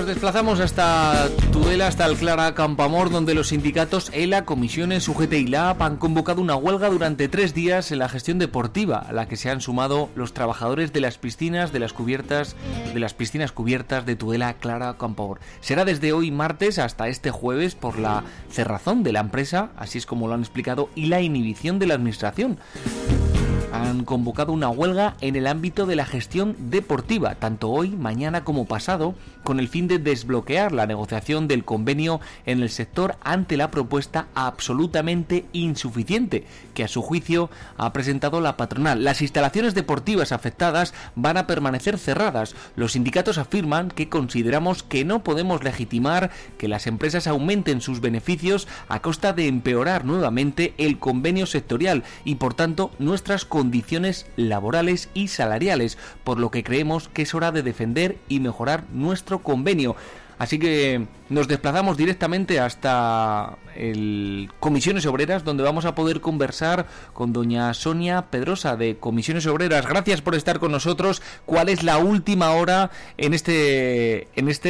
Nos desplazamos hasta Tudela, hasta el Clara Campoamor, donde los sindicatos ELA, Comisiones, UGT y LAB han convocado una huelga durante 3 días en la gestión deportiva, a la que se han sumado los trabajadores de las piscinas, de las piscinas cubiertas de Tudela, Clara Campoamor. Será desde hoy martes hasta este jueves por la cerrazón de la empresa, así es como lo han explicado, y la inhibición de la administración. Han convocado una huelga en el ámbito de la gestión deportiva, tanto hoy, mañana como pasado, con el fin de desbloquear la negociación del convenio en el sector ante la propuesta absolutamente insuficiente que a su juicio ha presentado la patronal. Las instalaciones deportivas afectadas van a permanecer cerradas. Los sindicatos afirman que consideramos que no podemos legitimar que las empresas aumenten sus beneficios a costa de empeorar nuevamente el convenio sectorial y por tanto nuestras condiciones laborales y salariales, por lo que creemos que es hora de defender y mejorar nuestro convenio. Así que nos desplazamos directamente hasta el Comisiones Obreras, donde vamos a poder conversar con doña Sonia Pedrosa de Comisiones Obreras. Gracias por estar con nosotros. ¿Cuál es la última hora en este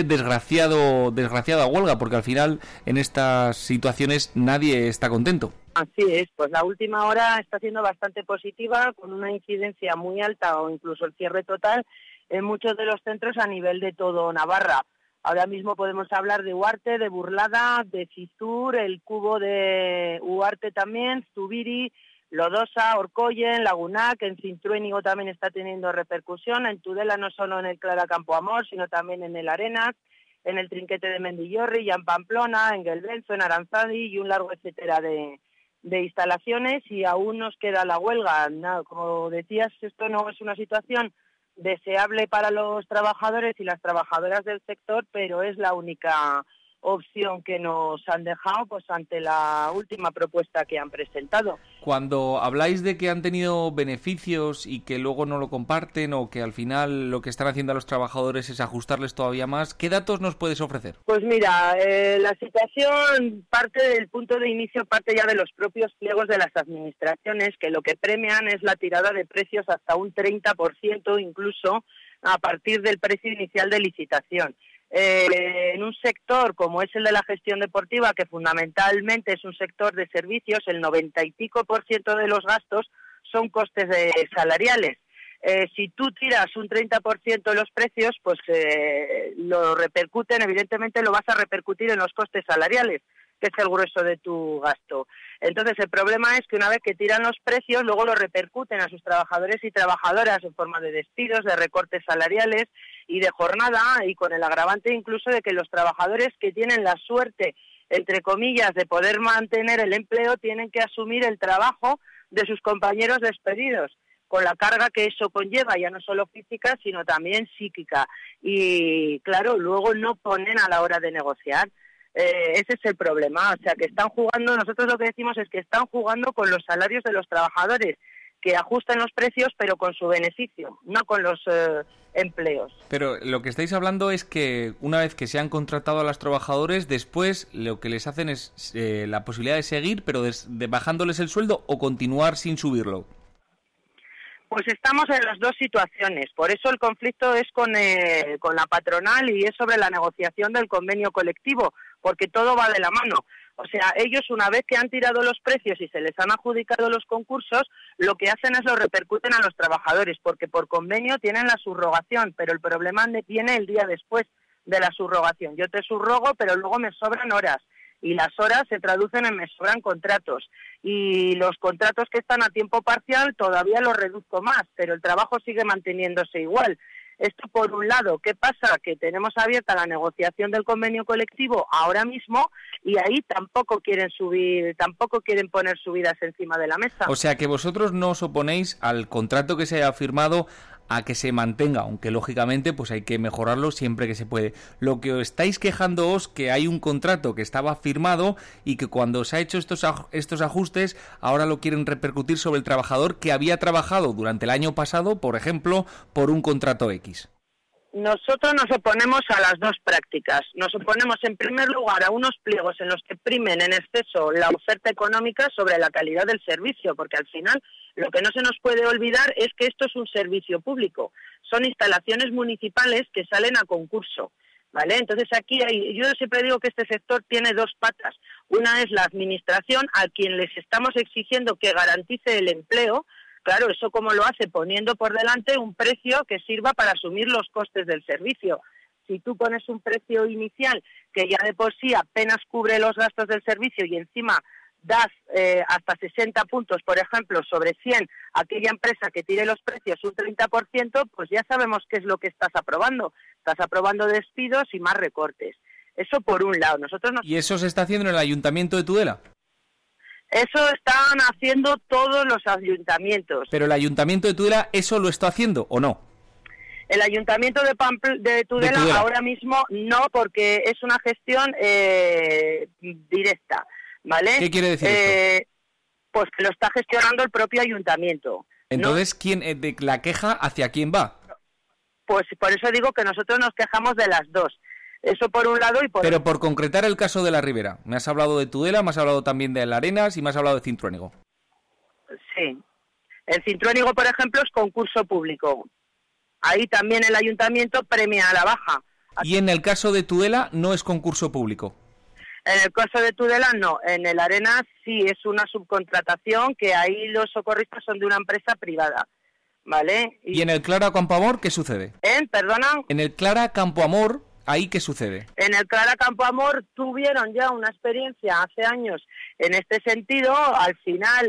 desgraciada huelga? Porque al final en estas situaciones nadie está contento. Así es, pues la última hora está siendo bastante positiva, con una incidencia muy alta o incluso el cierre total en muchos de los centros a nivel de todo Navarra. Ahora mismo podemos hablar de Huarte, de Burlada, de Fitur, el Cubo de Huarte también, Zubiri, Lodosa, Orcoyen, Lagunac, en Cintruénigo también está teniendo repercusión, en Tudela no solo en el Clara Campoamor, sino también en el Arenas, en el Trinquete de Mendillorri, ya en Pamplona, en Gelbenzo, en Aranzadi y un largo etcétera de instalaciones, y aún nos queda la huelga. Como decías, esto no es una situación deseable para los trabajadores y las trabajadoras del sector, pero es la única opción que nos han dejado pues ante la última propuesta que han presentado. Cuando habláis de que han tenido beneficios y que luego no lo comparten, o que al final lo que están haciendo a los trabajadores es ajustarles todavía más, ¿qué datos nos puedes ofrecer? Pues mira, la situación parte del punto de inicio, parte ya de los propios pliegos de las administraciones, que lo que premian es la tirada de precios hasta un 30%, incluso a partir del precio inicial de licitación. En un sector como es el de la gestión deportiva, que fundamentalmente es un sector de servicios, el 90 y pico % de los gastos son costes salariales. Si tú tiras un 30% de los precios, pues lo repercuten, evidentemente lo vas a repercutir en los costes salariales, que es el grueso de tu gasto. Entonces el problema es que una vez que tiran los precios, luego lo repercuten a sus trabajadores y trabajadoras en forma de despidos, de recortes salariales y de jornada, y con el agravante incluso de que los trabajadores que tienen la suerte, entre comillas, de poder mantener el empleo, tienen que asumir el trabajo de sus compañeros despedidos, con la carga que eso conlleva, ya no solo física, sino también psíquica. Y claro, luego no ponen a la hora de negociar. Ese es el problema, o sea que están jugando, nosotros lo que decimos es que están jugando con los salarios de los trabajadores, que ajustan los precios pero con su beneficio, no con los empleos. Pero lo que estáis hablando es que una vez que se han contratado a los trabajadores, después lo que les hacen es la posibilidad de seguir, pero bajándoles el sueldo, o continuar sin subirlo. Pues estamos en las dos situaciones, por eso el conflicto es con la patronal y es sobre la negociación del convenio colectivo, porque todo va de la mano. O sea, ellos una vez que han tirado los precios y se les han adjudicado los concursos, lo que hacen es lo repercuten a los trabajadores, porque por convenio tienen la subrogación, pero el problema viene el día después de la subrogación. Yo te subrogo, pero luego me sobran horas, y las horas se traducen en me sobran contratos, y los contratos que están a tiempo parcial todavía los reduzco más, pero el trabajo sigue manteniéndose igual. Esto por un lado. ¿Qué pasa? Que tenemos abierta la negociación del convenio colectivo ahora mismo y ahí tampoco quieren poner subidas encima de la mesa. O sea que vosotros no os oponéis al contrato que se haya firmado a que se mantenga, aunque lógicamente pues hay que mejorarlo siempre que se puede. Lo que os estáis quejándoos que hay un contrato que estaba firmado y que cuando se ha hecho estos ajustes ahora lo quieren repercutir sobre el trabajador que había trabajado durante el año pasado, por ejemplo, por un contrato X. Nosotros nos oponemos a las dos prácticas. Nos oponemos en primer lugar a unos pliegos en los que primen en exceso la oferta económica sobre la calidad del servicio, porque al final lo que no se nos puede olvidar es que esto es un servicio público. Son instalaciones municipales que salen a concurso, ¿vale? Entonces aquí yo siempre digo que este sector tiene dos patas. Una es la administración, a quien les estamos exigiendo que garantice el empleo. Claro, eso como lo hace, poniendo por delante un precio que sirva para asumir los costes del servicio. Si tú pones un precio inicial que ya de por sí apenas cubre los gastos del servicio y encima das hasta 60 puntos, por ejemplo, sobre 100 a aquella empresa que tire los precios un 30%, pues ya sabemos qué es lo que estás aprobando. Estás aprobando despidos y más recortes. Eso por un lado. ¿Y eso se está haciendo en el Ayuntamiento de Tudela? Eso están haciendo todos los ayuntamientos. ¿Pero el Ayuntamiento de Tudela eso lo está haciendo o no? El Ayuntamiento de Tudela ahora mismo no, porque es una gestión directa, ¿vale? ¿Qué quiere decir esto? Pues que lo está gestionando el propio ayuntamiento. Entonces, ¿no? ¿Quién de la queja hacia quién va? Pues por eso digo que nosotros nos quejamos de las dos. Eso por un lado y por Pero por concretar el caso de la Ribera, me has hablado de Tudela, me has hablado también de La Arenas y me has hablado de Cintruénigo. Sí. El Cintruénigo, por ejemplo, es concurso público. Ahí también el ayuntamiento premia a la baja. ¿Y en el caso de Tudela no es concurso público? En el caso de Tudela no. En el Arenas sí es una subcontratación, que ahí los socorristas son de una empresa privada. ¿Vale? ¿Y en el Clara Campoamor qué sucede? ¿Perdona? En el Clara Campoamor, ¿ahí qué sucede? En el Clara Campoamor tuvieron ya una experiencia hace años en este sentido. Al final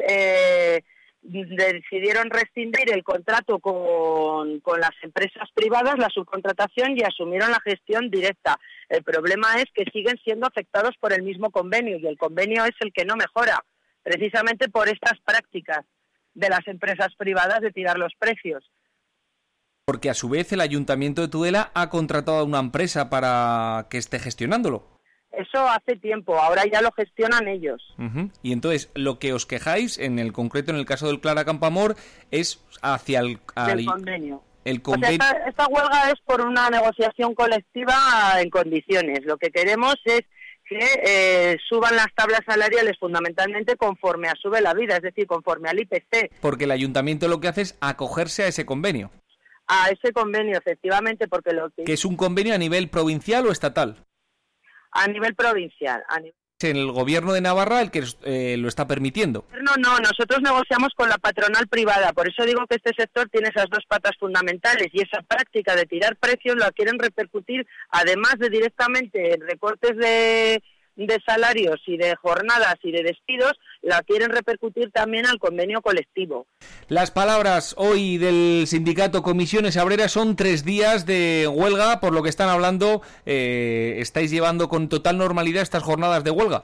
decidieron rescindir el contrato con las empresas privadas, la subcontratación, y asumieron la gestión directa. El problema es que siguen siendo afectados por el mismo convenio, y el convenio es el que no mejora, precisamente por estas prácticas de las empresas privadas de tirar los precios. Porque a su vez el Ayuntamiento de Tudela ha contratado a una empresa para que esté gestionándolo. Eso hace tiempo, ahora ya lo gestionan ellos. Y entonces, lo que os quejáis, en el concreto, en el caso del Clara Campoamor, es hacia el convenio. O sea, esta huelga es por una negociación colectiva en condiciones. Lo que queremos es que suban las tablas salariales fundamentalmente conforme sube la vida, es decir, conforme al IPC. Porque el ayuntamiento lo que hace es acogerse a ese convenio. A ese convenio, efectivamente, porque ¿Que es un convenio a nivel provincial o estatal? A nivel provincial. Es el gobierno de Navarra el que lo está permitiendo. No, nosotros negociamos con la patronal privada, por eso digo que este sector tiene esas dos patas fundamentales, y esa práctica de tirar precios la quieren repercutir, además de directamente en recortes de salarios y de jornadas y de despidos, la quieren repercutir también al convenio colectivo. Las palabras hoy del sindicato Comisiones Obreras son 3 días de huelga, por lo que están hablando. ¿Estáis llevando con total normalidad estas jornadas de huelga?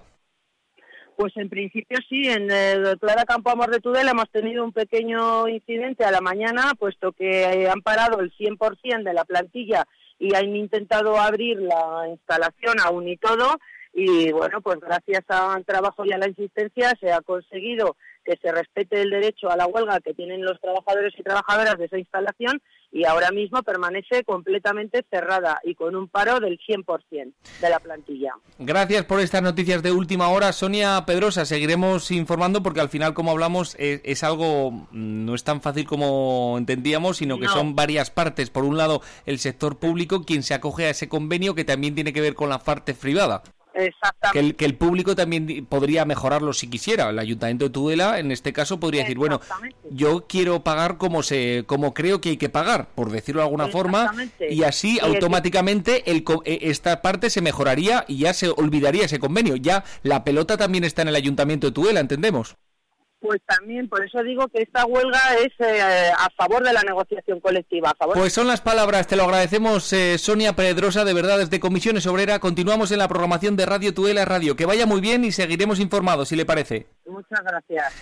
Pues en principio sí, en el Clara Campoamor de Tudela hemos tenido un pequeño incidente a la mañana, puesto que han parado el 100% de la plantilla y han intentado abrir la instalación aún y todo. Y bueno, pues gracias al trabajo y a la insistencia se ha conseguido que se respete el derecho a la huelga que tienen los trabajadores y trabajadoras de esa instalación, y ahora mismo permanece completamente cerrada y con un paro del 100% de la plantilla. Gracias por estas noticias de última hora, Sonia Pedrosa. Seguiremos informando porque al final, como hablamos, es algo, no es tan fácil como entendíamos, sino que son varias partes. Por un lado, el sector público, quien se acoge a ese convenio, que también tiene que ver con la parte privada. Exactamente. Que el público también podría mejorarlo si quisiera. El Ayuntamiento de Tudela, en este caso, podría decir, bueno, yo quiero pagar como creo que hay que pagar, por decirlo de alguna forma, y así automáticamente esta parte se mejoraría y ya se olvidaría ese convenio. Ya la pelota también está en el Ayuntamiento de Tudela, ¿entendemos? Pues también, por eso digo que esta huelga es a favor de la negociación colectiva. Pues son las palabras, te lo agradecemos, Sonia Pedrosa, de verdad, desde Comisiones Obreras. Continuamos en la programación de Radio Tudela Radio. Que vaya muy bien y seguiremos informados, si le parece. Muchas gracias.